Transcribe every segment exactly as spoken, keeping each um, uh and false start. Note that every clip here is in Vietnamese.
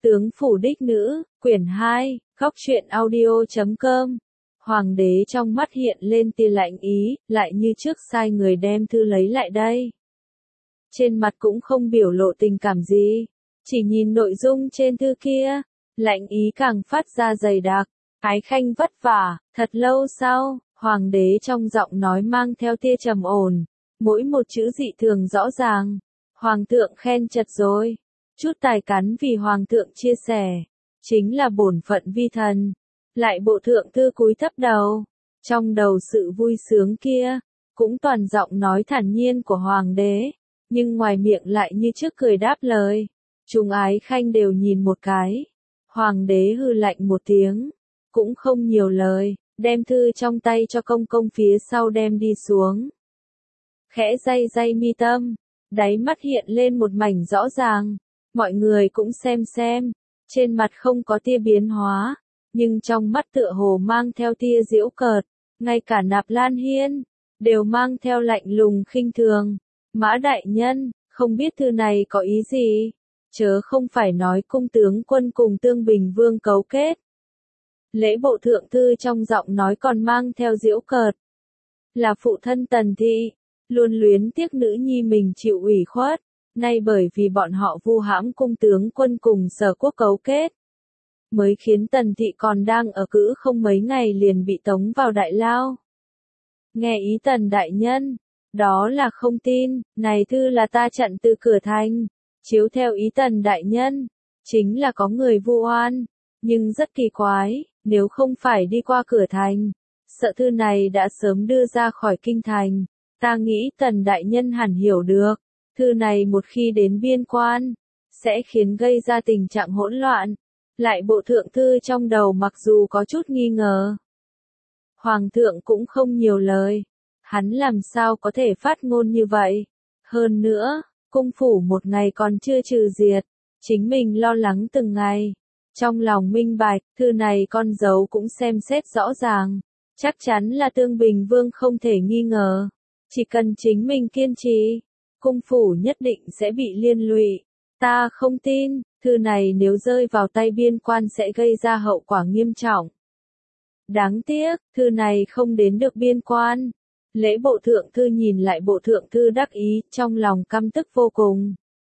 Tướng phủ đích nữ, quyển hai, góc truyện audio chấm com. Hoàng đế trong mắt hiện lên tia lạnh ý, lại như trước sai người đem thư lấy lại đây. Trên mặt cũng không biểu lộ tình cảm gì, chỉ nhìn nội dung trên thư kia, lạnh ý càng phát ra dày đặc. Ái Khanh vất vả, thật lâu sau, hoàng đế trong giọng nói mang theo tia trầm ổn, mỗi một chữ dị thường rõ ràng. Hoàng thượng khen chật rồi, chút tài cán vì hoàng thượng chia sẻ, chính là bổn phận vi thần. Lại bộ thượng thư cúi thấp đầu, trong đầu sự vui sướng kia, cũng toàn giọng nói thản nhiên của hoàng đế, nhưng ngoài miệng lại như trước cười đáp lời. Chúng Ái Khanh đều nhìn một cái, hoàng đế hừ lạnh một tiếng, cũng không nhiều lời, đem thư trong tay cho công công phía sau đem đi xuống. Khẽ day day mi tâm, đáy mắt hiện lên một mảnh rõ ràng, mọi người cũng xem xem, trên mặt không có tia biến hóa, nhưng trong mắt tựa hồ mang theo tia giễu cợt, ngay cả Nạp Lan Hiên, đều mang theo lạnh lùng khinh thường. Mã đại nhân, không biết thư này có ý gì, chớ không phải nói cung tướng quân cùng Tương Bình Vương cấu kết. Lễ bộ thượng thư trong giọng nói còn mang theo giễu cợt. Là phụ thân Tần Thị, luôn luyến tiếc nữ nhi mình chịu ủy khuất, nay bởi vì bọn họ vu hãm cung tướng quân cùng Sở Quốc cấu kết, mới khiến Tần Thị còn đang ở cữ không mấy ngày liền bị tống vào đại lao. Nghe ý Tần đại nhân, đó là không tin, này thư là ta chặn từ cửa thành, chiếu theo ý Tần đại nhân, chính là có người vu oan, nhưng rất kỳ quái, nếu không phải đi qua cửa thành, sợ thư này đã sớm đưa ra khỏi kinh thành. Ta nghĩ Tần đại nhân hẳn hiểu được, thư này một khi đến biên quan, sẽ khiến gây ra tình trạng hỗn loạn. Lại bộ thượng thư trong đầu mặc dù có chút nghi ngờ, hoàng thượng cũng không nhiều lời, hắn làm sao có thể phát ngôn như vậy. Hơn nữa, cung phủ một ngày còn chưa trừ diệt, chính mình lo lắng từng ngày, trong lòng minh bạch, thư này con dấu cũng xem xét rõ ràng, chắc chắn là Tương Bình Vương không thể nghi ngờ. Chỉ cần chính mình kiên trì, cung phủ nhất định sẽ bị liên lụy. Ta không tin, thư này nếu rơi vào tay biên quan sẽ gây ra hậu quả nghiêm trọng. Đáng tiếc, thư này không đến được biên quan. Lễ bộ thượng thư nhìn lại bộ thượng thư đắc ý, trong lòng căm tức vô cùng.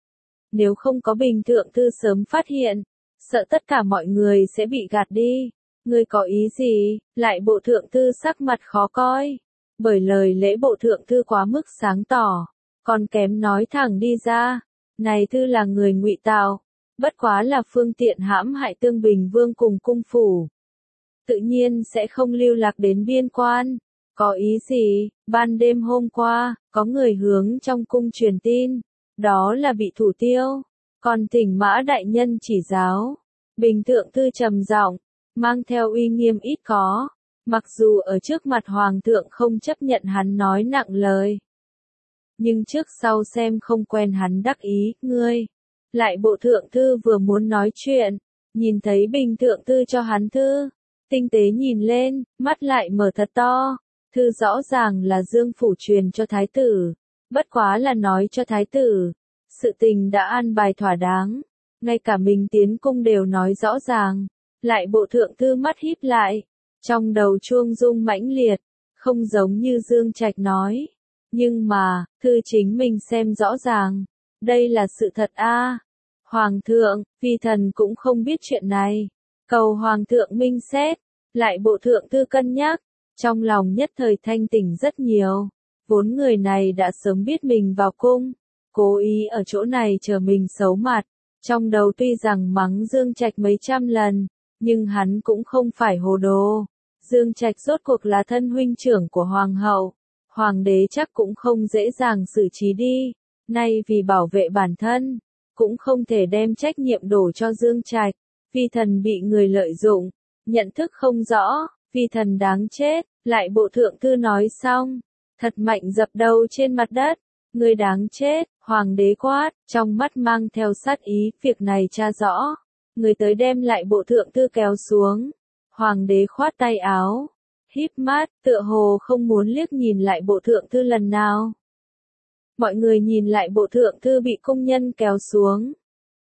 Nếu không có bình thượng thư sớm phát hiện, sợ tất cả mọi người sẽ bị gạt đi. Ngươi có ý gì? Lại bộ thượng thư sắc mặt khó coi. Bởi lời lễ bộ thượng thư quá mức sáng tỏ, còn kém nói thẳng đi ra, này thư là người ngụy tạo, bất quá là phương tiện hãm hại Tương Bình Vương cùng cung phủ. Tự nhiên sẽ không lưu lạc đến biên quan. Có ý gì? Ban đêm hôm qua, có người hướng trong cung truyền tin, đó là bị thủ tiêu, còn thỉnh Mã đại nhân chỉ giáo. Bình thượng thư trầm giọng, mang theo uy nghiêm ít có. Mặc dù ở trước mặt hoàng thượng không chấp nhận hắn nói nặng lời, nhưng trước sau xem không quen hắn đắc ý. Ngươi, lại bộ thượng thư vừa muốn nói chuyện, nhìn thấy bình thượng thư cho hắn thư, tinh tế nhìn lên, mắt lại mở thật to. Thư rõ ràng là Dương phủ truyền cho thái tử, bất quá là nói cho thái tử, sự tình đã an bài thỏa đáng, ngay cả mình tiến cung đều nói rõ ràng. Lại bộ thượng thư mắt híp lại, trong đầu chuông rung mãnh liệt, không giống như Dương Trạch nói. Nhưng mà, thư chính mình xem rõ ràng, đây là sự thật a. Hoàng thượng, phi thần cũng không biết chuyện này, cầu hoàng thượng minh xét. Lại bộ thượng thư cân nhắc, trong lòng nhất thời thanh tỉnh rất nhiều. Vốn người này đã sớm biết mình vào cung, cố ý ở chỗ này chờ mình xấu mặt. Trong đầu tuy rằng mắng Dương Trạch mấy trăm lần, nhưng hắn cũng không phải hồ đồ. Dương Trạch rốt cuộc là thân huynh trưởng của hoàng hậu, hoàng đế chắc cũng không dễ dàng xử trí đi. Nay vì bảo vệ bản thân, cũng không thể đem trách nhiệm đổ cho Dương Trạch. Phi thần bị người lợi dụng, nhận thức không rõ, phi thần đáng chết. Lại bộ thượng thư nói xong, thật mạnh dập đầu trên mặt đất. Người đáng chết, hoàng đế quát, trong mắt mang theo sát ý, việc này tra rõ. Người tới đem lại bộ thượng thư kéo xuống. Hoàng đế khoát tay áo, híp mắt, tựa hồ không muốn liếc nhìn lại bộ thượng thư lần nào. Mọi người nhìn lại bộ thượng thư bị cung nhân kéo xuống.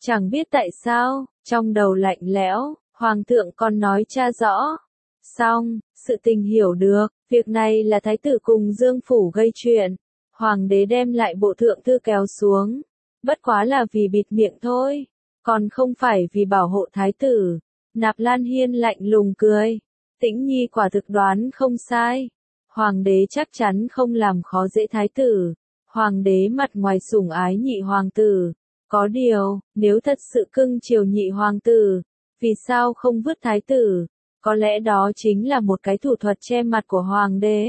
Chẳng biết tại sao, trong đầu lạnh lẽo, hoàng thượng còn nói tra rõ. Xong, sự tình hiểu được, việc này là thái tử cùng Dương Phủ gây chuyện. Hoàng đế đem lại bộ thượng thư kéo xuống. Bất quá là vì bịt miệng thôi, còn không phải vì bảo hộ thái tử. Nạp Lan Hiên lạnh lùng cười. Tĩnh Nhi quả thực đoán không sai. Hoàng đế chắc chắn không làm khó dễ thái tử. Hoàng đế mặt ngoài sủng ái nhị hoàng tử. Có điều, nếu thật sự cưng chiều nhị hoàng tử, vì sao không vứt thái tử? Có lẽ đó chính là một cái thủ thuật che mặt của hoàng đế.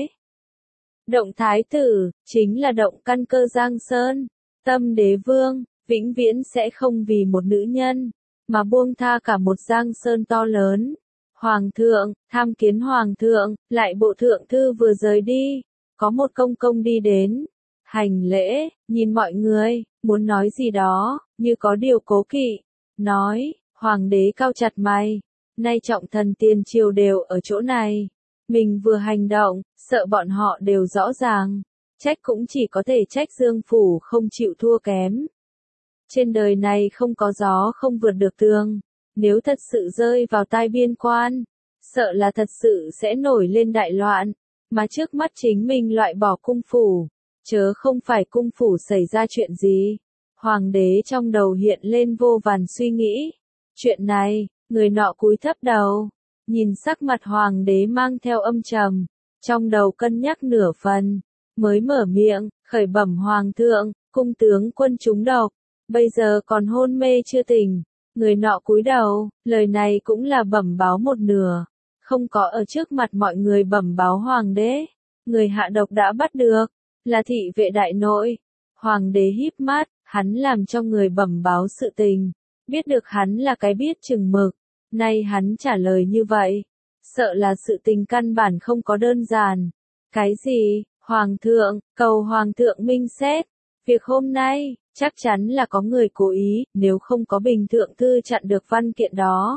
Động thái tử, chính là động căn cơ Giang Sơn. Tâm đế vương, vĩnh viễn sẽ không vì một nữ nhân, mà buông tha cả một Giang Sơn to lớn. Hoàng thượng, tham kiến hoàng thượng, lại bộ thượng thư vừa rời đi. Có một công công đi đến. Hành lễ, nhìn mọi người, muốn nói gì đó, như có điều cố kỵ. Nói, hoàng đế cau chặt mày. Nay trọng thần tiền triều đều ở chỗ này. Mình vừa hành động, sợ bọn họ đều rõ ràng. Trách cũng chỉ có thể trách Dương Phủ không chịu thua kém. Trên đời này không có gió không vượt được tường. Nếu thật sự rơi vào tai biên quan, sợ là thật sự sẽ nổi lên đại loạn. Mà trước mắt chính mình loại bỏ cung phủ, chớ không phải cung phủ xảy ra chuyện gì. Hoàng đế trong đầu hiện lên vô vàn suy nghĩ. Chuyện này, người nọ cúi thấp đầu, nhìn sắc mặt hoàng đế mang theo âm trầm, trong đầu cân nhắc nửa phần, mới mở miệng, khởi bẩm hoàng thượng, cung tướng quân trúng độc, bây giờ còn hôn mê chưa tỉnh. Người nọ cúi đầu, lời này cũng là bẩm báo một nửa, không có ở trước mặt mọi người bẩm báo hoàng đế. Người hạ độc đã bắt được, là thị vệ đại nội. Hoàng đế híp mắt, hắn làm cho người bẩm báo sự tình, biết được hắn là cái biết chừng mực. Nay hắn trả lời như vậy, sợ là sự tình căn bản không có đơn giản. Cái gì? Hoàng thượng, cầu hoàng thượng minh xét. Việc hôm nay, chắc chắn là có người cố ý, nếu không có bình thượng thư chặn được văn kiện đó.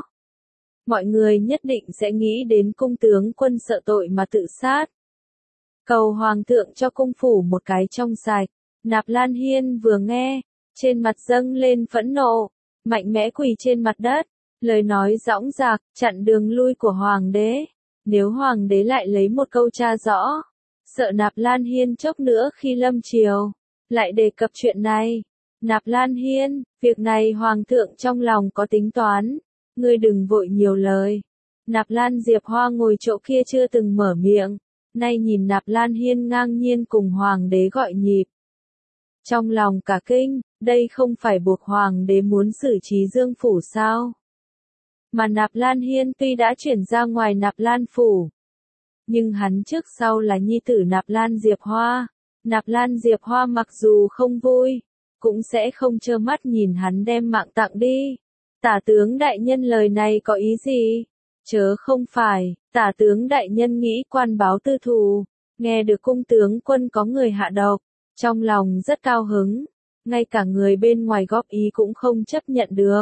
Mọi người nhất định sẽ nghĩ đến cung tướng quân sợ tội mà tự sát. Cầu hoàng thượng cho cung phủ một cái trong sạch. Nạp Lan Hiên vừa nghe, trên mặt dâng lên phẫn nộ, mạnh mẽ quỳ trên mặt đất. Lời nói dõng dạc, chặn đường lui của hoàng đế. Nếu hoàng đế lại lấy một câu tra rõ, sợ Nạp Lan Hiên chốc nữa khi lâm triều, lại đề cập chuyện này. Nạp Lan Hiên, việc này hoàng thượng trong lòng có tính toán, ngươi đừng vội nhiều lời. Nạp Lan Diệp Hoa ngồi chỗ kia chưa từng mở miệng, nay nhìn Nạp Lan Hiên ngang nhiên cùng hoàng đế gọi nhịp. Trong lòng cả kinh, đây không phải buộc hoàng đế muốn xử trí Dương Phủ sao? Mà Nạp Lan Hiên tuy đã chuyển ra ngoài Nạp Lan Phủ, nhưng hắn trước sau là nhi tử Nạp Lan Diệp Hoa. Nạp Lan Diệp Hoa mặc dù không vui, cũng sẽ không trơ mắt nhìn hắn đem mạng tặng đi. Tả tướng đại nhân lời này có ý gì? Chớ không phải, tả tướng đại nhân nghĩ quan báo tư thù, nghe được cung tướng quân có người hạ độc, trong lòng rất cao hứng, ngay cả người bên ngoài góp ý cũng không chấp nhận được.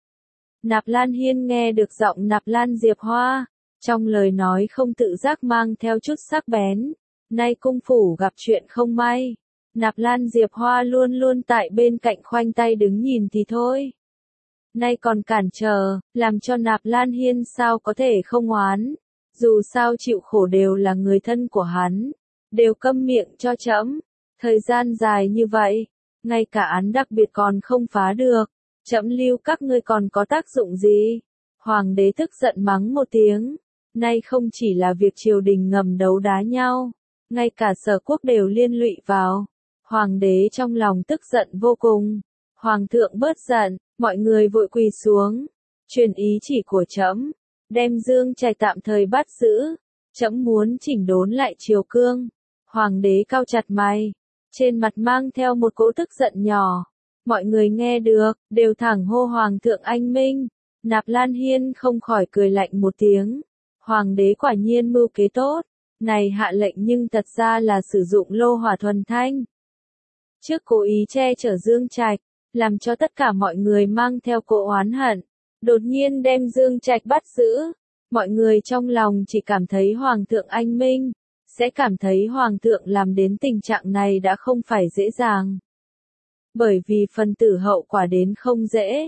Nạp Lan Hiên nghe được giọng Nạp Lan Diệp Hoa, trong lời nói không tự giác mang theo chút sắc bén. Nay cung phủ gặp chuyện không may, Nạp Lan Diệp Hoa luôn luôn tại bên cạnh khoanh tay đứng nhìn thì thôi. Nay còn cản trở, làm cho Nạp Lan Hiên sao có thể không oán. Dù sao chịu khổ đều là người thân của hắn, đều câm miệng cho trẫm. Thời gian dài như vậy, ngay cả án đặc biệt còn không phá được, trẫm lưu các ngươi còn có tác dụng gì? Hoàng đế tức giận mắng một tiếng. Nay không chỉ là việc triều đình ngầm đấu đá nhau, ngay cả sở quốc đều liên lụy vào. Hoàng đế trong lòng tức giận vô cùng. Hoàng thượng bớt giận, mọi người vội quỳ xuống, truyền ý chỉ của trẫm, đem Dương Trạch tạm thời bắt giữ. Trẫm muốn chỉnh đốn lại triều cương. Hoàng đế cau chặt mày, trên mặt mang theo một cỗ tức giận nhỏ. Mọi người nghe được, đều thẳng hô hoàng thượng anh minh. Nạp Lan Hiên không khỏi cười lạnh một tiếng. Hoàng đế quả nhiên mưu kế tốt, này hạ lệnh nhưng thật ra là sử dụng lô hỏa thuần thanh. Trước cố ý che chở Dương Trạch, làm cho tất cả mọi người mang theo cỗ oán hận, đột nhiên đem Dương Trạch bắt giữ. Mọi người trong lòng chỉ cảm thấy hoàng thượng anh minh, sẽ cảm thấy hoàng thượng làm đến tình trạng này đã không phải dễ dàng. Bởi vì phần tử hậu quả đến không dễ,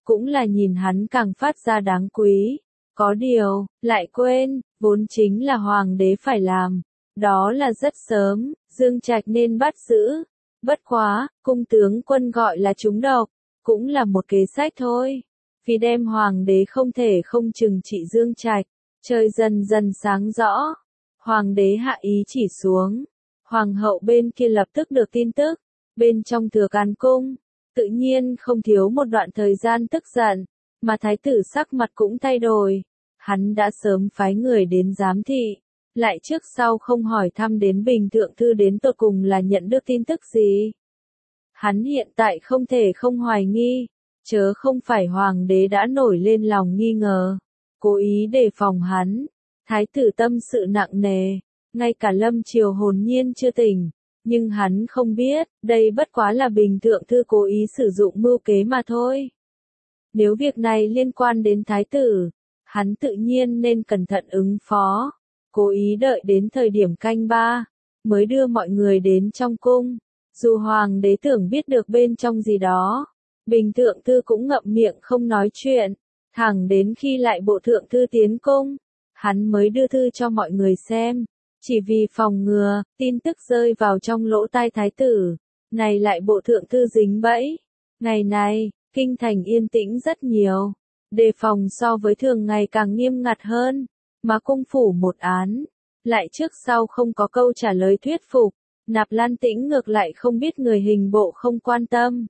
cũng là nhìn hắn càng phát ra đáng quý. Có điều, lại quên, vốn chính là hoàng đế phải làm. Đó là rất sớm, Dương Trạch nên bắt giữ. Bất quá, cung tướng quân gọi là trúng độc, cũng là một kế sách thôi. Vì đem hoàng đế không thể không trừng trị Dương Trạch, trời dần dần sáng rõ. Hoàng đế hạ ý chỉ xuống, hoàng hậu bên kia lập tức được tin tức, bên trong Thừa Can cung, tự nhiên không thiếu một đoạn thời gian tức giận, mà thái tử sắc mặt cũng thay đổi. Hắn đã sớm phái người đến giám thị, lại trước sau không hỏi thăm đến Bình Thượng Thư đến tột cùng là nhận được tin tức gì. Hắn hiện tại không thể không hoài nghi, chớ không phải hoàng đế đã nổi lên lòng nghi ngờ, cố ý đề phòng hắn. Thái tử tâm sự nặng nề, ngay cả Lâm Triều hồn nhiên chưa tỉnh, nhưng hắn không biết, đây bất quá là Bình Thượng Thư cố ý sử dụng mưu kế mà thôi. Nếu việc này liên quan đến thái tử, hắn tự nhiên nên cẩn thận ứng phó, cố ý đợi đến thời điểm canh ba, mới đưa mọi người đến trong cung. Dù hoàng đế tưởng biết được bên trong gì đó, Bình Thượng Thư cũng ngậm miệng không nói chuyện, thẳng đến khi lại bộ Thượng Thư tiến cung, hắn mới đưa thư cho mọi người xem, chỉ vì phòng ngừa, tin tức rơi vào trong lỗ tai thái tử, này lại bộ Thượng Thư dính bẫy. Ngày này, kinh thành yên tĩnh rất nhiều, đề phòng so với thường ngày càng nghiêm ngặt hơn, mà cung phủ một án, lại trước sau không có câu trả lời thuyết phục. Nạp Lan Tĩnh ngược lại không biết người hình bộ không quan tâm.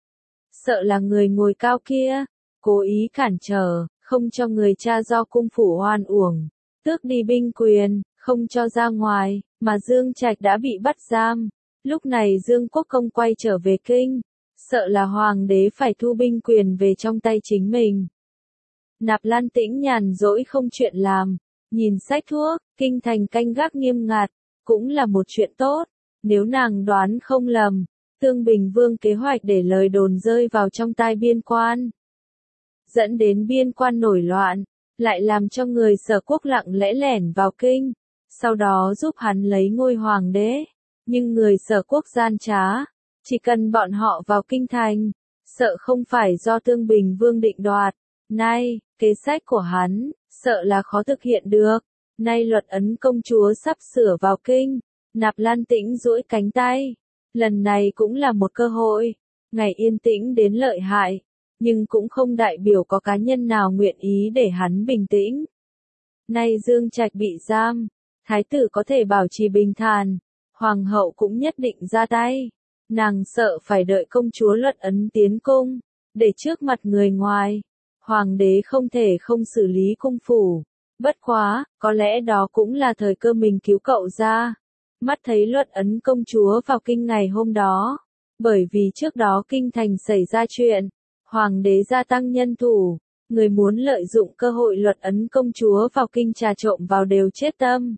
Sợ là người ngồi cao kia, cố ý cản trở, không cho người cha do cung phủ oan uổng, tước đi binh quyền, không cho ra ngoài, mà Dương Trạch đã bị bắt giam. Lúc này Dương Quốc Công quay trở về kinh, sợ là hoàng đế phải thu binh quyền về trong tay chính mình. Nạp Lan Tĩnh nhàn rỗi không chuyện làm, nhìn sách thuốc, kinh thành canh gác nghiêm ngặt, cũng là một chuyện tốt. Nếu nàng đoán không lầm, Tương Bình Vương kế hoạch để lời đồn rơi vào trong tai biên quan, dẫn đến biên quan nổi loạn, lại làm cho người Sở Quốc lặng lẽ lẻn vào kinh, sau đó giúp hắn lấy ngôi hoàng đế. Nhưng người Sở Quốc gian trá, chỉ cần bọn họ vào kinh thành, sợ không phải do Tương Bình Vương định đoạt. Nay, kế sách của hắn, sợ là khó thực hiện được. Nay luật ấn công chúa sắp sửa vào kinh. Nạp Lan Tĩnh duỗi cánh tay, lần này cũng là một cơ hội, ngày yên tĩnh đến lợi hại, nhưng cũng không đại biểu có cá nhân nào nguyện ý để hắn bình tĩnh. Nay Dương Trạch bị giam, thái tử có thể bảo trì bình thản, hoàng hậu cũng nhất định ra tay, nàng sợ phải đợi công chúa Luận Ấn tiến cung, để trước mặt người ngoài, hoàng đế không thể không xử lý cung phủ. Bất quá, có lẽ đó cũng là thời cơ mình cứu cậu ra. Mắt thấy Luận Ấn công chúa vào kinh ngày hôm đó, bởi vì trước đó kinh thành xảy ra chuyện, hoàng đế gia tăng nhân thủ, người muốn lợi dụng cơ hội Luận Ấn công chúa vào kinh trà trộm vào đều chết tâm.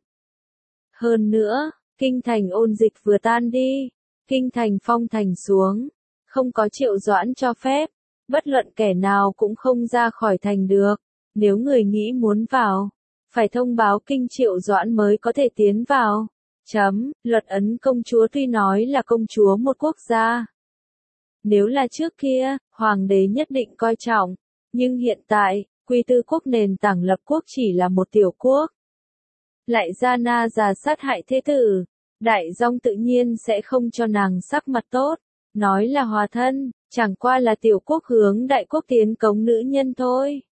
Hơn nữa, kinh thành ôn dịch vừa tan đi, kinh thành phong thành xuống, không có Triệu Doãn cho phép, bất luận kẻ nào cũng không ra khỏi thành được, nếu người nghĩ muốn vào, phải thông báo kinh Triệu Doãn mới có thể tiến vào. Chấm, Luận Ấn công chúa tuy nói là công chúa một quốc gia. Nếu là trước kia, hoàng đế nhất định coi trọng, nhưng hiện tại, Quy Tư quốc nền tảng lập quốc chỉ là một tiểu quốc. Lại ra na già sát hại thế tử, Đại Dong tự nhiên sẽ không cho nàng sắc mặt tốt, nói là hòa thân, chẳng qua là tiểu quốc hướng đại quốc tiến cống nữ nhân thôi.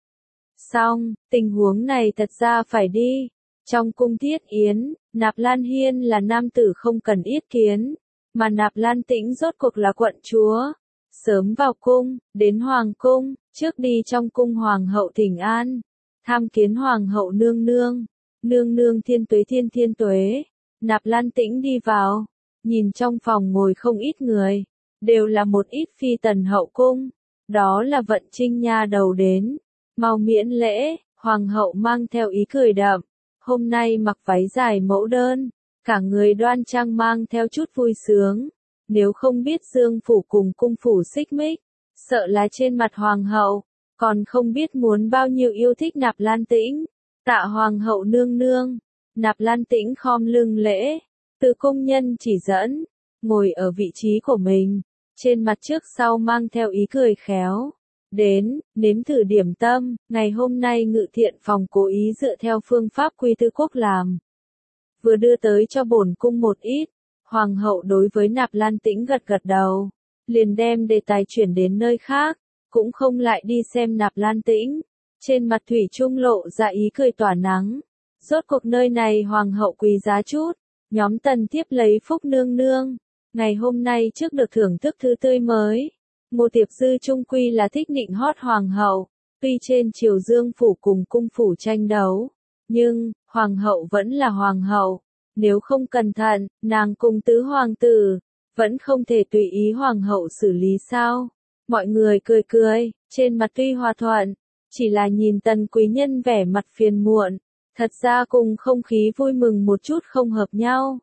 Xong, tình huống này thật ra phải đi. Trong cung Thiết Yến, Nạp Lan Hiên là nam tử không cần yết kiến, mà Nạp Lan Tĩnh rốt cuộc là quận chúa. Sớm vào cung, đến hoàng cung, trước đi trong cung hoàng hậu thỉnh an, tham kiến hoàng hậu nương nương, nương nương thiên tuế thiên thiên tuế. Nạp Lan Tĩnh đi vào, nhìn trong phòng ngồi không ít người, đều là một ít phi tần hậu cung, đó là Vận Trinh nha đầu đến, mau miễn lễ. Hoàng hậu mang theo ý cười đậm. Hôm nay mặc váy dài mẫu đơn, cả người đoan trang mang theo chút vui sướng. Nếu không biết Dương phủ cùng cung phủ xích mích, sợ là trên mặt hoàng hậu, còn không biết muốn bao nhiêu yêu thích Nạp Lan Tĩnh. Tạ hoàng hậu nương nương, Nạp Lan Tĩnh khom lưng lễ, từ cung nhân chỉ dẫn, ngồi ở vị trí của mình, trên mặt trước sau mang theo ý cười khéo. Đến, nếm thử điểm tâm, ngày hôm nay Ngự Thiện Phòng cố ý dựa theo phương pháp Quy Tư Quốc làm. Vừa đưa tới cho bổn cung một ít, Hoàng hậu đối với Nạp Lan Tĩnh gật gật đầu, liền đem đề tài chuyển đến nơi khác, cũng không lại đi xem Nạp Lan Tĩnh. Trên mặt thủy chung lộ ra ý cười tỏa nắng. Rốt cuộc nơi này Hoàng hậu quý giá chút, nhóm Tần Thiếp lấy phúc nương nương. Ngày hôm nay trước được thưởng thức thứ tươi mới. Ngô Tiệp Dư trung quy là thích nịnh hót Hoàng hậu, tuy trên triều Dương phủ cùng cung phủ tranh đấu, nhưng, Hoàng hậu vẫn là Hoàng hậu. Nếu không cẩn thận, nàng cùng tứ hoàng tử, vẫn không thể tùy ý Hoàng hậu xử lý sao. Mọi người cười cười, trên mặt tuy hòa thuận, chỉ là nhìn Tần quý nhân vẻ mặt phiền muộn, thật ra cùng không khí vui mừng một chút không hợp nhau.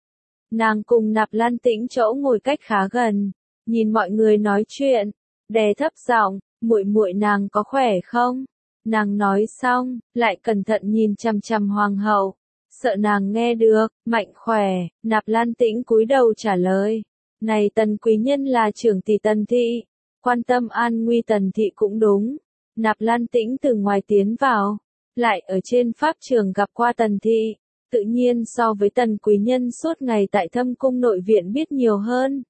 Nàng cùng Nạp Lan Tĩnh chỗ ngồi cách khá gần, nhìn mọi người nói chuyện, đè thấp giọng, muội muội nàng có khỏe không? Nàng nói xong, lại cẩn thận nhìn chằm chằm Hoàng hậu, sợ nàng nghe được, mạnh khỏe. Nạp Lan Tĩnh cúi đầu trả lời, này Tần quý nhân là trưởng tỷ Tần thị, quan tâm an nguy Tần thị cũng đúng. Nạp Lan Tĩnh từ ngoài tiến vào, lại ở trên pháp trường gặp qua Tần thị, tự nhiên so với Tần quý nhân suốt ngày tại Thâm cung nội viện biết nhiều hơn.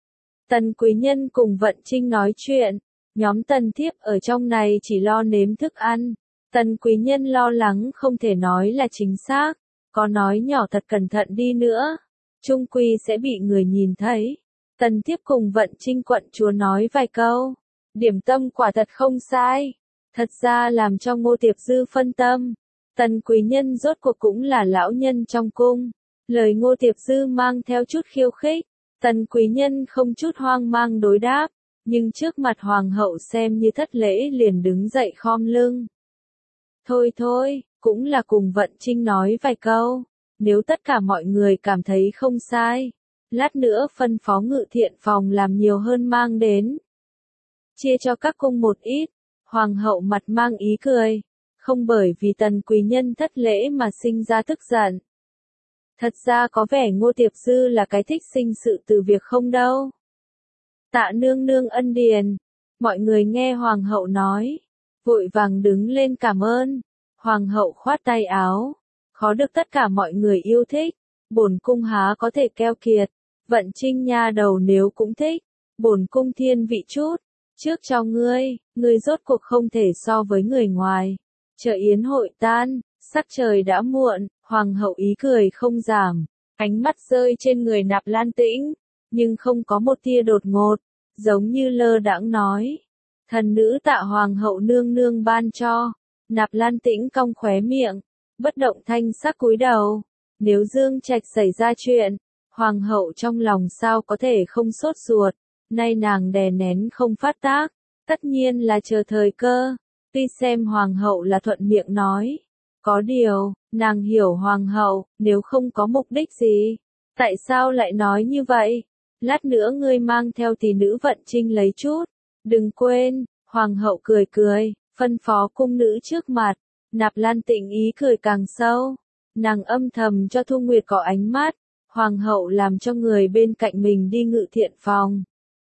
Tần quý nhân cùng Vận Trinh nói chuyện, nhóm Tần Thiếp ở trong này chỉ lo nếm thức ăn. Tần quý nhân lo lắng không thể nói là chính xác, có nói nhỏ thật cẩn thận đi nữa, chung quy sẽ bị người nhìn thấy. Tần Thiếp cùng Vận Trinh quận chúa nói vài câu, điểm tâm quả thật không sai, thật ra làm cho Ngô Tiệp Dư phân tâm. Tần quý nhân rốt cuộc cũng là lão nhân trong cung, lời Ngô Tiệp Dư mang theo chút khiêu khích, Tần quý nhân không chút hoang mang đối đáp, nhưng trước mặt Hoàng hậu xem như thất lễ liền đứng dậy khom lưng. Thôi thôi, cũng là cùng Vận Trinh nói vài câu, nếu tất cả mọi người cảm thấy không sai, lát nữa phân phó Ngự Thiện Phòng làm nhiều hơn mang đến. Chia cho các cung một ít, Hoàng hậu mặt mang ý cười, không bởi vì Tần quý nhân thất lễ mà sinh ra tức giận. Thật ra có vẻ Ngô Tiệp Dư là cái thích sinh sự từ việc không đâu. Tạ nương nương ân điền, mọi người nghe Hoàng hậu nói, vội vàng đứng lên cảm ơn. Hoàng hậu khoát tay áo, khó được tất cả mọi người yêu thích, bổn cung há có thể keo kiệt. Vận Trinh nha đầu nếu cũng thích, bổn cung thiên vị chút, trước cho ngươi, ngươi rốt cuộc không thể so với người ngoài. Chờ yến hội tan, sắc trời đã muộn, Hoàng hậu ý cười không giảm, ánh mắt rơi trên người Nạp Lan Tĩnh, nhưng không có một tia đột ngột, giống như lơ đãng nói. Thần nữ Tạ Hoàng hậu nương nương ban cho. Nạp Lan Tĩnh cong khóe miệng, bất động thanh sắc cúi đầu. Nếu Dương Trạch xảy ra chuyện, Hoàng hậu trong lòng sao có thể không sốt ruột, nay nàng đè nén không phát tác, tất nhiên là chờ thời cơ. Tuy xem Hoàng hậu là thuận miệng nói, có điều, nàng hiểu Hoàng hậu, nếu không có mục đích gì, tại sao lại nói như vậy? Lát nữa ngươi mang theo tỷ nữ Vận Trinh lấy chút, đừng quên. Hoàng hậu cười cười, phân phó cung nữ trước mặt. Nạp Lan Tĩnh ý cười càng sâu, nàng âm thầm cho Thu Nguyệt có ánh mắt. Hoàng hậu làm cho người bên cạnh mình đi Ngự Thiện Phòng,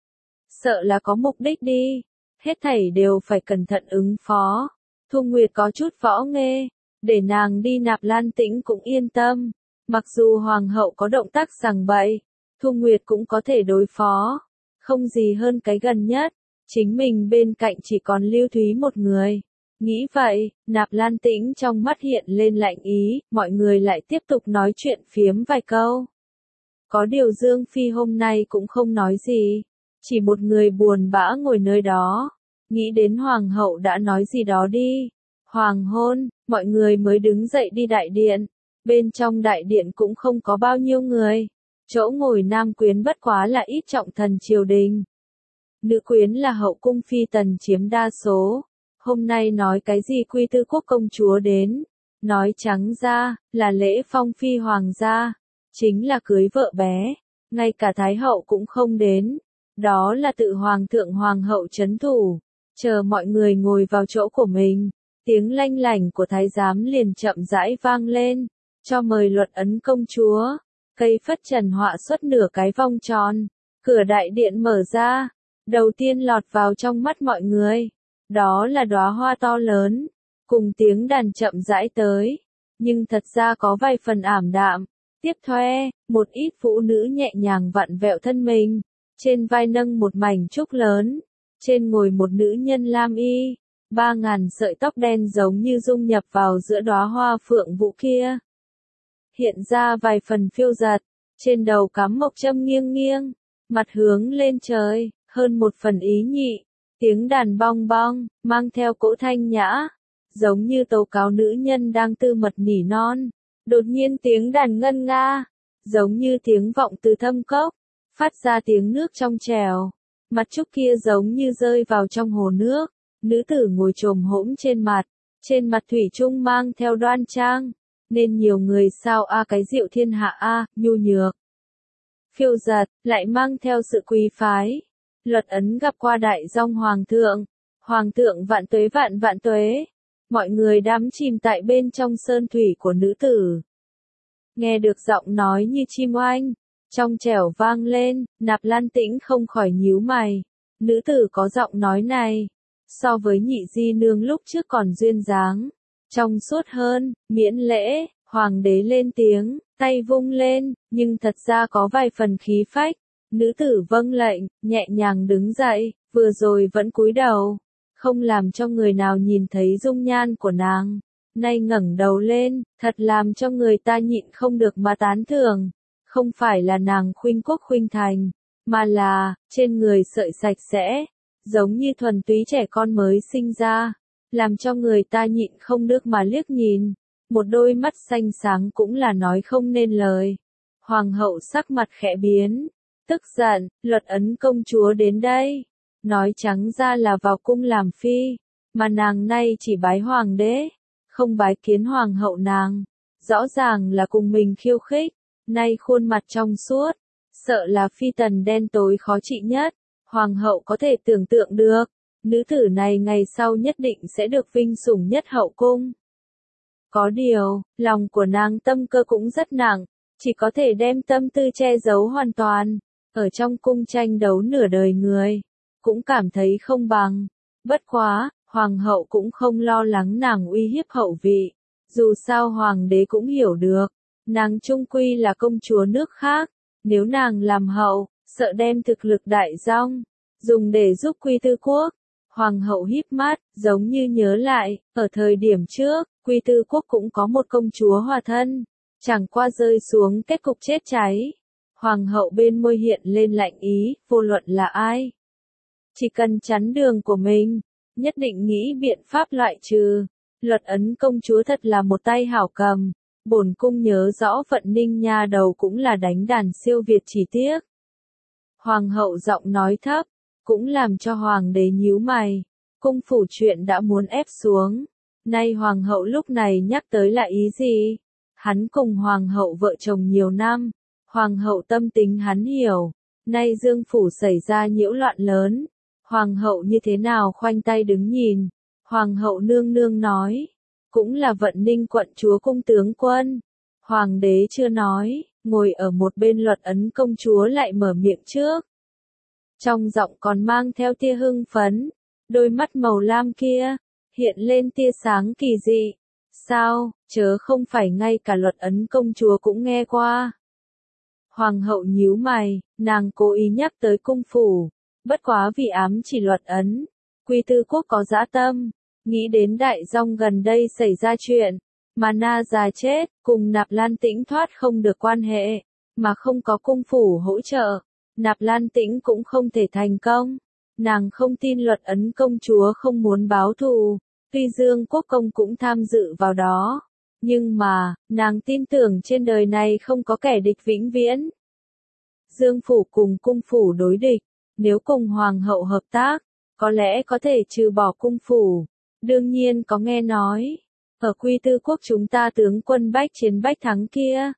sợ là có mục đích đi, hết thảy đều phải cẩn thận ứng phó. Thu Nguyệt có chút võ nghê, để nàng đi Nạp Lan Tĩnh cũng yên tâm. Mặc dù Hoàng hậu có động tác sằng bậy, Thu Nguyệt cũng có thể đối phó, không gì hơn cái gần nhất. Chính mình bên cạnh chỉ còn Lưu Thúy một người. Nghĩ vậy, Nạp Lan Tĩnh trong mắt hiện lên lạnh ý, mọi người lại tiếp tục nói chuyện phiếm vài câu. Có điều Dương Phi hôm nay cũng không nói gì, chỉ một người buồn bã ngồi nơi đó, nghĩ đến Hoàng hậu đã nói gì đó đi. Hoàng hôn, mọi người mới đứng dậy đi đại điện, bên trong đại điện cũng không có bao nhiêu người, chỗ ngồi nam quyến bất quá là ít trọng thần triều đình. Nữ quyến là hậu cung phi tần chiếm đa số. Hôm nay nói cái gì Quy Tư Quốc công chúa đến, nói trắng ra, là lễ phong phi hoàng gia, chính là cưới vợ bé, ngay cả Thái hậu cũng không đến, đó là tự Hoàng thượng Hoàng hậu trấn thủ, chờ mọi người ngồi vào chỗ của mình, tiếng lanh lảnh của Thái giám liền chậm rãi vang lên, cho mời Luật Ấn công chúa, cây phất trần họa xuất nửa cái vòng tròn, cửa đại điện mở ra, đầu tiên lọt vào trong mắt mọi người. Đó là đóa hoa to lớn, cùng tiếng đàn chậm rãi tới, nhưng thật ra có vài phần ảm đạm. Tiếp thoe, một ít phụ nữ nhẹ nhàng vặn vẹo thân mình, trên vai nâng một mảnh trúc lớn, trên ngồi một nữ nhân lam y, ba ngàn sợi tóc đen giống như dung nhập vào giữa đóa hoa phượng vũ kia. Hiện ra vài phần phiêu dật, trên đầu cắm mộc châm nghiêng nghiêng, mặt hướng lên trời, hơn một phần ý nhị, tiếng đàn bong bong, mang theo cỗ thanh nhã, giống như tố cáo nữ nhân đang tư mật nỉ non. Đột nhiên tiếng đàn ngân nga, giống như tiếng vọng từ thâm cốc, phát ra tiếng nước trong trèo. Mặt trúc kia giống như rơi vào trong hồ nước, nữ tử ngồi chồm hổm trên mặt, trên mặt thủy chung mang theo đoan trang, nên nhiều người sao a cái diệu thiên hạ a, nhu nhược, phiêu dật, lại mang theo sự quý phái. Luật ấn gặp qua đại dong hoàng thượng, hoàng thượng vạn tuế vạn vạn tuế. Mọi người đắm chìm tại bên trong sơn thủy của nữ tử. Nghe được giọng nói như chim oanh, trong trẻo vang lên, Nạp Lan Tĩnh không khỏi nhíu mày. Nữ tử có giọng nói này, so với nhị di nương lúc trước còn duyên dáng, trong suốt hơn, miễn lễ, hoàng đế lên tiếng, tay vung lên, nhưng thật ra có vài phần khí phách. Nữ tử vâng lệnh, nhẹ nhàng đứng dậy, vừa rồi vẫn cúi đầu, không làm cho người nào nhìn thấy dung nhan của nàng. Nay ngẩng đầu lên, thật làm cho người ta nhịn không được mà tán thưởng. Không phải là nàng khuynh quốc khuynh thành, mà là, trên người sợi sạch sẽ, giống như thuần túy trẻ con mới sinh ra, làm cho người ta nhịn không được mà liếc nhìn. Một đôi mắt xanh sáng cũng là nói không nên lời. Hoàng hậu sắc mặt khẽ biến, tức giận, Luật ấn công chúa đến đây. Nói trắng ra là vào cung làm phi, mà nàng nay chỉ bái hoàng đế, không bái kiến hoàng hậu nàng. Rõ ràng là cùng mình khiêu khích, nay khuôn mặt trong suốt, sợ là phi tần đen tối khó trị nhất. Hoàng hậu có thể tưởng tượng được, nữ tử này ngày sau nhất định sẽ được vinh sủng nhất hậu cung. Có điều, lòng của nàng tâm cơ cũng rất nặng, chỉ có thể đem tâm tư che giấu hoàn toàn. Ở trong cung tranh đấu nửa đời người, cũng cảm thấy không bằng. Bất quá, hoàng hậu cũng không lo lắng nàng uy hiếp hậu vị. Dù sao hoàng đế cũng hiểu được, nàng trung quy là công chúa nước khác. Nếu nàng làm hậu, sợ đem thực lực đại dong, dùng để giúp Quy Tư Quốc. Hoàng hậu híp mắt, giống như nhớ lại, ở thời điểm trước, Quy Tư Quốc cũng có một công chúa hòa thân, chẳng qua rơi xuống kết cục chết cháy. Hoàng hậu bên môi hiện lên lạnh ý, vô luận là ai, chỉ cần chắn đường của mình, nhất định nghĩ biện pháp loại trừ. Luật ấn công chúa thật là một tay hảo cầm, bổn cung nhớ rõ Vận Ninh nha đầu cũng là đánh đàn siêu việt chỉ tiếc. Hoàng hậu giọng nói thấp, cũng làm cho hoàng đế nhíu mày, cung phủ chuyện đã muốn ép xuống. Nay hoàng hậu lúc này nhắc tới là ý gì? Hắn cùng hoàng hậu vợ chồng nhiều năm, hoàng hậu tâm tính hắn hiểu, nay Dương phủ xảy ra nhiễu loạn lớn, hoàng hậu như thế nào khoanh tay đứng nhìn. Hoàng hậu nương nương nói, cũng là Vận Ninh quận chúa cung tướng quân. Hoàng đế chưa nói, ngồi ở một bên Luật ấn công chúa lại mở miệng trước. Trong giọng còn mang theo tia hưng phấn, đôi mắt màu lam kia, hiện lên tia sáng kỳ dị. Sao, chớ không phải ngay cả Luật ấn công chúa cũng nghe qua. Hoàng hậu nhíu mày, nàng cố ý nhắc tới cung phủ, bất quá vì ám chỉ Luật ấn. Quy Tư Quốc có dã tâm, nghĩ đến đại dong gần đây xảy ra chuyện, mà Na già chết, cùng Nạp Lan Tĩnh thoát không được quan hệ, mà không có cung phủ hỗ trợ, Nạp Lan Tĩnh cũng không thể thành công. Nàng không tin Luật ấn công chúa không muốn báo thù, tuy Dương Quốc công cũng tham dự vào đó, nhưng mà, nàng tin tưởng trên đời này không có kẻ địch vĩnh viễn. Dương phủ cùng cung phủ đối địch, nếu cùng hoàng hậu hợp tác, có lẽ có thể trừ bỏ cung phủ. Đương nhiên có nghe nói, ở Quy Tư Quốc chúng ta tướng quân bách chiến bách thắng kia.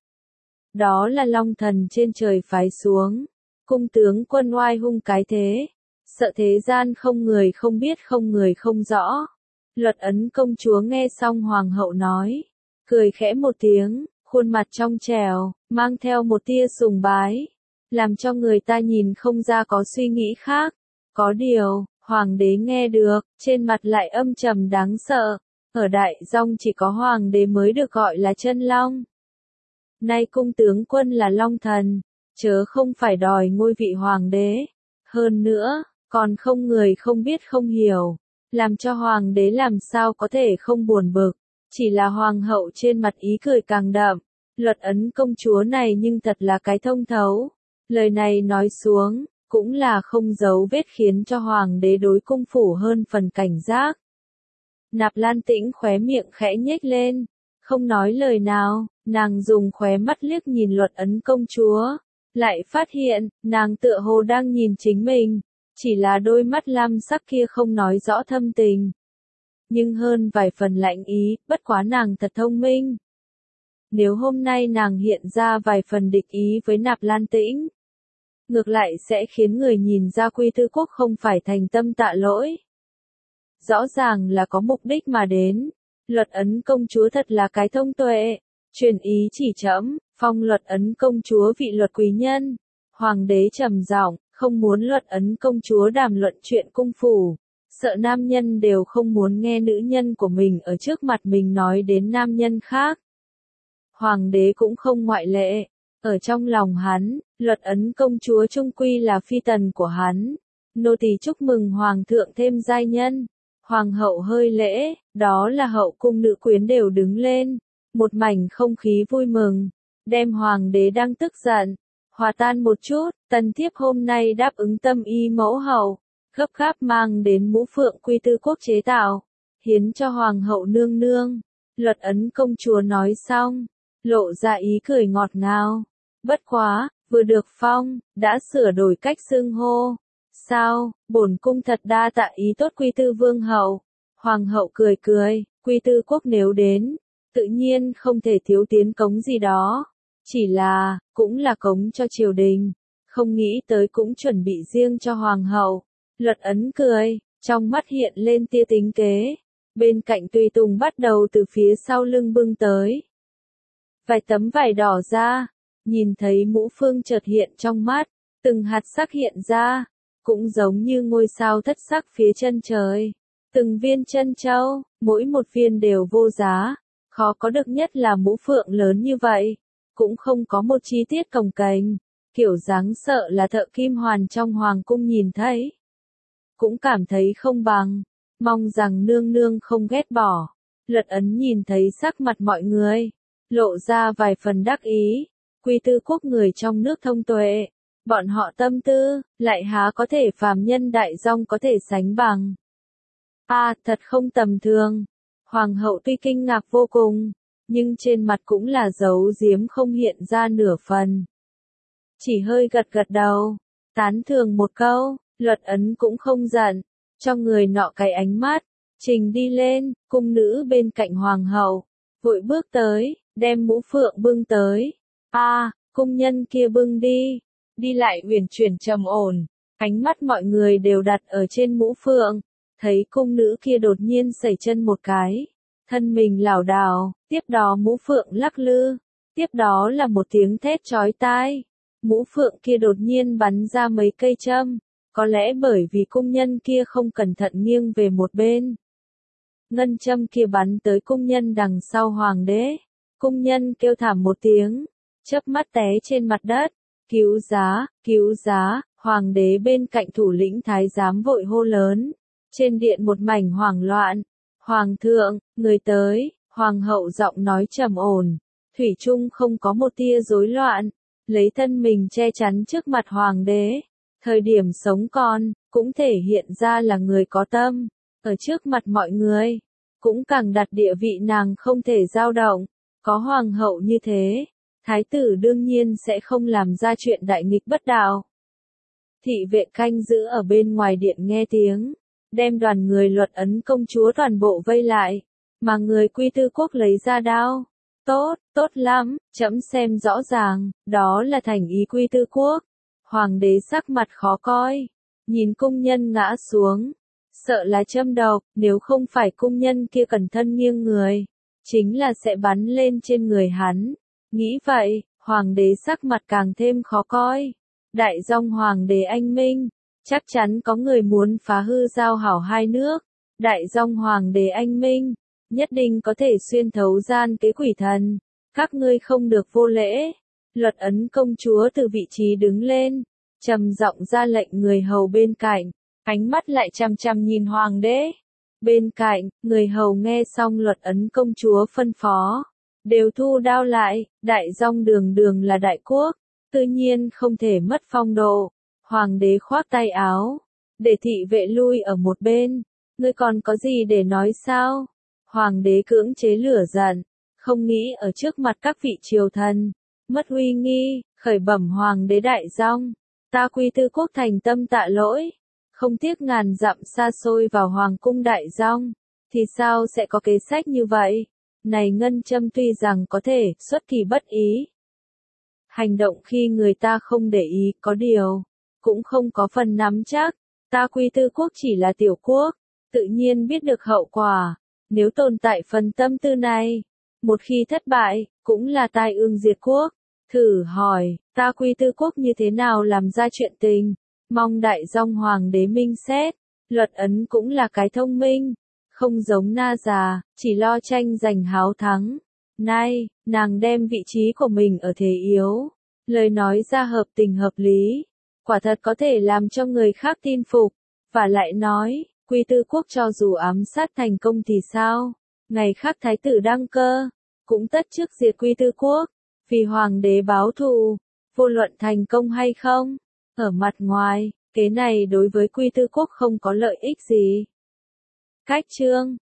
Đó là Long Thần trên trời phái xuống, cung tướng quân oai hung cái thế, sợ thế gian không người không biết không người không rõ. Luật ấn công chúa nghe xong hoàng hậu nói, cười khẽ một tiếng, khuôn mặt trong trẻo, mang theo một tia sùng bái, làm cho người ta nhìn không ra có suy nghĩ khác. Có điều, Hoàng đế nghe được, trên mặt lại âm trầm đáng sợ. Ở Đại Dong chỉ có hoàng đế mới được gọi là chân long. Nay cung tướng quân là long thần, chớ không phải đòi ngôi vị hoàng đế. Hơn nữa, còn không người không biết không hiểu, làm cho hoàng đế làm sao có thể không buồn bực. Chỉ là hoàng hậu trên mặt ý cười càng đậm. Luật ấn công chúa này nhưng thật là cái thông thấu. Lời này nói xuống, cũng là không giấu vết khiến cho hoàng đế đối cung phủ hơn phần cảnh giác. Nạp Lan Tĩnh khóe miệng khẽ nhếch lên, không nói lời nào, nàng dùng khóe mắt liếc nhìn Luật ấn công chúa, lại phát hiện, nàng tựa hồ đang nhìn chính mình, chỉ là đôi mắt lam sắc kia không nói rõ thâm tình. Nhưng hơn vài phần lạnh ý, bất quá nàng thật thông minh. Nếu hôm nay nàng hiện ra vài phần địch ý với Nạp Lan Tĩnh, ngược lại sẽ khiến người nhìn ra Quy Tư Quốc không phải thành tâm tạ lỗi. Rõ ràng là có mục đích mà đến. Luật ấn công chúa thật là cái thông tuệ. Truyền ý chỉ trẫm, phong Luật ấn công chúa vị luật quý nhân. Hoàng đế trầm giọng, không muốn Luật ấn công chúa đàm luận chuyện cung phủ. Sợ nam nhân đều không muốn nghe nữ nhân của mình ở trước mặt mình nói đến nam nhân khác. Hoàng đế cũng không ngoại lệ. Ở trong lòng hắn, Luật ấn công chúa trung quy là phi tần của hắn. Nô tỳ chúc mừng hoàng thượng thêm giai nhân. Hoàng hậu hơi lễ, đó là hậu cung nữ quyến đều đứng lên. Một mảnh không khí vui mừng, đem hoàng đế đang tức giận, hòa tan một chút. Tần thiếp hôm nay đáp ứng tâm ý mẫu hậu, gấp gáp mang đến mũ phượng Quy Tư Quốc chế tạo, hiến cho hoàng hậu nương nương. Luật ấn công chúa nói xong, lộ ra ý cười ngọt ngào. Bất quá, vừa được phong, đã sửa đổi cách xưng hô. Sao, bổn cung thật đa tạ ý tốt Quy Tư vương hậu. Hoàng hậu cười cười, Quy Tư Quốc nếu đến, tự nhiên không thể thiếu tiến cống gì đó. Chỉ là, cũng là cống cho triều đình, không nghĩ tới cũng chuẩn bị riêng cho hoàng hậu. Luật ấn cười, trong mắt hiện lên tia tính kế. Bên cạnh tùy tùng bắt đầu từ phía sau lưng bưng tới vài tấm vải đỏ ra, nhìn thấy mũ phương chợt hiện trong mắt, từng hạt sắc hiện ra, cũng giống như ngôi sao thất sắc phía chân trời. Từng viên chân châu, mỗi một viên đều vô giá, khó có được nhất là mũ phượng lớn như vậy, cũng không có một chi tiết cồng kềnh, kiểu dáng sợ là thợ kim hoàn trong hoàng cung nhìn thấy. Cũng cảm thấy không bằng, mong rằng nương nương không ghét bỏ. Luật ấn nhìn thấy sắc mặt mọi người, lộ ra vài phần đắc ý. Quy Tư Quốc người trong nước thông tuệ, bọn họ tâm tư, lại há có thể phàm nhân Đại Dong có thể sánh bằng. A, à, thật không tầm thường. Hoàng hậu tuy kinh ngạc vô cùng, nhưng trên mặt cũng là giấu giếm không hiện ra nửa phần. Chỉ hơi gật gật đầu, tán thưởng một câu. Luật ấn cũng không giận, cho người nọ cái ánh mắt, trình đi lên. Cung nữ bên cạnh hoàng hậu, vội bước tới, đem mũ phượng bưng tới. A, à, cung nhân kia bưng đi, đi lại uyển chuyển trầm ổn, ánh mắt mọi người đều đặt ở trên mũ phượng, thấy cung nữ kia đột nhiên sẩy chân một cái, thân mình lảo đảo, tiếp đó mũ phượng lắc lư, tiếp đó là một tiếng thét chói tai, mũ phượng kia đột nhiên bắn ra mấy cây châm, có lẽ bởi vì cung nhân kia không cẩn thận nghiêng về một bên. Ngân châm kia bắn tới cung nhân đằng sau hoàng đế, cung nhân kêu thảm một tiếng, chớp mắt té trên mặt đất, cứu giá, cứu giá. Hoàng đế bên cạnh thủ lĩnh thái giám vội hô lớn, trên điện một mảnh hoảng loạn. Hoàng thượng, người tới. Hoàng hậu giọng nói trầm ổn, thủy chung không có một tia rối loạn, lấy thân mình che chắn trước mặt hoàng đế. Thời điểm sống còn, cũng thể hiện ra là người có tâm, ở trước mặt mọi người, cũng càng đặt địa vị nàng không thể dao động. Có hoàng hậu như thế, thái tử đương nhiên sẽ không làm ra chuyện đại nghịch bất đạo. Thị vệ canh giữ ở bên ngoài điện nghe tiếng, đem đoàn người Luật ấn công chúa toàn bộ vây lại, mà người Quy Tư Quốc lấy ra đao. Tốt, tốt lắm, trẫm xem rõ ràng, đó là thành ý Quy Tư Quốc. Hoàng đế sắc mặt khó coi, nhìn cung nhân ngã xuống, sợ là châm độc, nếu không phải cung nhân kia cẩn thân nghiêng người, chính là sẽ bắn lên trên người hắn. Nghĩ vậy, hoàng đế sắc mặt càng thêm khó coi. Đại Dong hoàng đế anh minh, Chắc chắn có người muốn phá hư giao hảo hai nước. Đại dòng hoàng đế anh minh, nhất định có thể xuyên thấu gian kế quỷ thần. Các ngươi không được vô lễ. Luật ấn công chúa từ vị trí đứng lên, trầm giọng ra lệnh người hầu bên cạnh, ánh mắt lại chằm chằm nhìn hoàng đế. Bên cạnh, người hầu nghe xong luật ấn công chúa phân phó, đều thu đao lại. Đại dòng đường đường là đại quốc, tự nhiên không thể mất phong độ. Hoàng đế khoác tay áo, để thị vệ lui ở một bên. Ngươi còn có gì để nói sao? Hoàng đế cưỡng chế lửa giận, không nghĩ ở trước mặt các vị triều thần mất uy nghi, khởi bẩm hoàng đế đại dòng, ta Quy Tư Quốc thành tâm tạ lỗi, không tiếc ngàn dặm xa xôi vào hoàng cung đại dòng, thì sao sẽ có kế sách như vậy? Này Ngân Châm tuy rằng có thể xuất kỳ bất ý, hành động khi người ta không để ý, có điều cũng không có phần nắm chắc. Ta Quy Tư Quốc chỉ là tiểu quốc, tự nhiên biết được hậu quả. Nếu tồn tại phần tâm tư này, một khi thất bại, cũng là tai ương diệt quốc. Thử hỏi, ta Quy Tư Quốc như thế nào làm ra chuyện tình? Mong đại dòng hoàng đế minh xét. Luật ấn cũng là cái thông minh, không giống na già, chỉ lo tranh giành háo thắng. Nay, nàng đem vị trí của mình ở thế yếu, lời nói ra hợp tình hợp lý, quả thật có thể làm cho người khác tin phục. Và lại nói, Quy Tư Quốc cho dù ám sát thành công thì sao? Ngày khác thái tử đăng cơ, cũng tất trước diệt Quy Tư Quốc, vì hoàng đế báo thù, vô luận thành công hay không. Ở mặt ngoài, kế này đối với Quy Tư Quốc không có lợi ích gì. Cách chương